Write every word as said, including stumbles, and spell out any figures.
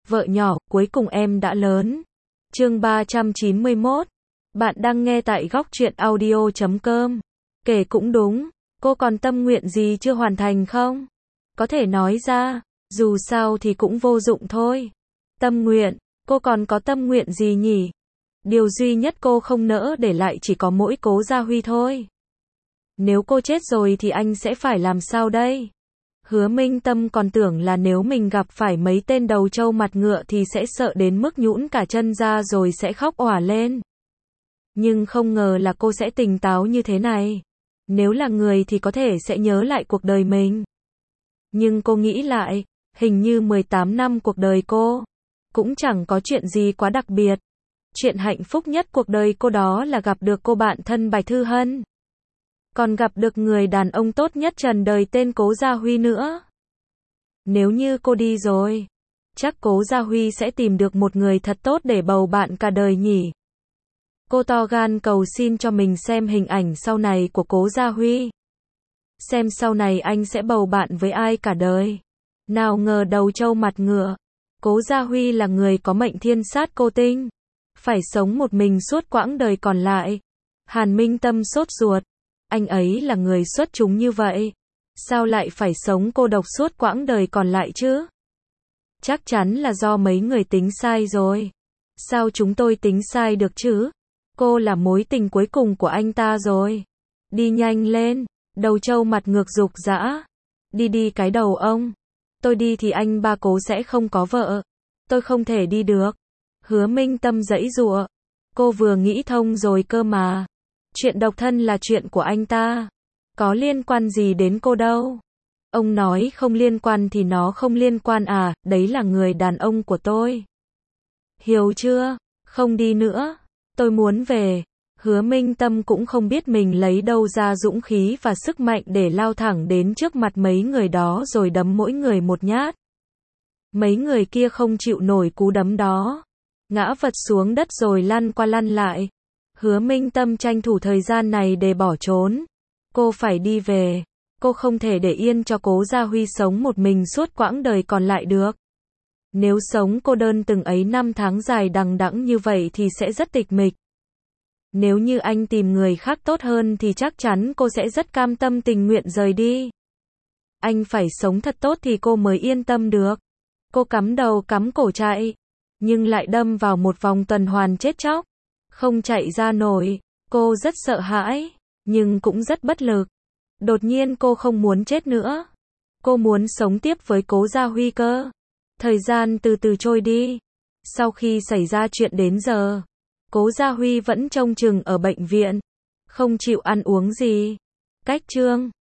vợ nhỏ, cuối cùng em đã lớn. Chương ba trăm chín mươi mốt. Bạn đang nghe tại góc truyện audio chấm com. Kể cũng đúng, cô còn tâm nguyện gì chưa hoàn thành không? Có thể nói ra, dù sao thì cũng vô dụng thôi. Tâm nguyện, cô còn có tâm nguyện gì nhỉ? Điều duy nhất cô không nỡ để lại chỉ có mỗi Cố Gia Huy thôi. Nếu cô chết rồi thì anh sẽ phải làm sao đây? Hứa Minh Tâm còn tưởng là nếu mình gặp phải mấy tên đầu trâu mặt ngựa thì sẽ sợ đến mức nhũn cả chân ra rồi sẽ khóc òa lên. Nhưng không ngờ là cô sẽ tỉnh táo như thế này. Nếu là người thì có thể sẽ nhớ lại cuộc đời mình. Nhưng cô nghĩ lại, hình như mười tám năm cuộc đời cô cũng chẳng có chuyện gì quá đặc biệt. Chuyện hạnh phúc nhất cuộc đời cô đó là gặp được cô bạn thân Bạch Thư Hân. Còn gặp được người đàn ông tốt nhất trần đời tên Cố Gia Huy nữa. Nếu như cô đi rồi, chắc Cố Gia Huy sẽ tìm được một người thật tốt để bầu bạn cả đời nhỉ. Cô to gan cầu xin cho mình xem hình ảnh sau này của Cố Gia Huy. Xem sau này anh sẽ bầu bạn với ai cả đời. Nào ngờ đầu trâu mặt ngựa. Cố Gia Huy là người có mệnh thiên sát cô tinh. Phải sống một mình suốt quãng đời còn lại. Hàn Minh Tâm sốt ruột. Anh ấy là người xuất chúng như vậy. Sao lại phải sống cô độc suốt quãng đời còn lại chứ? Chắc chắn là do mấy người tính sai rồi. Sao chúng tôi tính sai được chứ? Cô là mối tình cuối cùng của anh ta rồi. Đi nhanh lên. Đầu trâu mặt ngược rục rã. Đi đi cái đầu ông. Tôi đi thì anh ba Cố sẽ không có vợ. Tôi không thể đi được. Hứa Minh Tâm giãy giụa. Cô vừa nghĩ thông rồi cơ mà. Chuyện độc thân là chuyện của anh ta. Có liên quan gì đến cô đâu. Ông nói không liên quan thì nó không liên quan à, đấy là người đàn ông của tôi. Hiểu chưa? Không đi nữa. Tôi muốn về. Hứa Minh Tâm cũng không biết mình lấy đâu ra dũng khí và sức mạnh để lao thẳng đến trước mặt mấy người đó rồi đấm mỗi người một nhát. Mấy người kia không chịu nổi cú đấm đó. Ngã vật xuống đất rồi lăn qua lăn lại. Hứa Minh Tâm tranh thủ thời gian này để bỏ trốn. Cô phải đi về. Cô không thể để yên cho Cố Gia Huy sống một mình suốt quãng đời còn lại được. Nếu sống cô đơn từng ấy năm tháng dài đằng đẵng như vậy thì sẽ rất tịch mịch. Nếu như anh tìm người khác tốt hơn thì chắc chắn cô sẽ rất cam tâm tình nguyện rời đi. Anh phải sống thật tốt thì cô mới yên tâm được. Cô cắm đầu cắm cổ chạy, nhưng lại đâm vào một vòng tuần hoàn chết chóc. Không chạy ra nổi, cô rất sợ hãi, nhưng cũng rất bất lực. Đột nhiên cô không muốn chết nữa. Cô muốn sống tiếp với Cố Gia Huy cơ. Thời gian từ từ trôi đi. Sau khi xảy ra chuyện đến giờ, Cố Gia Huy vẫn trông chừng ở bệnh viện, không chịu ăn uống gì. Cách chương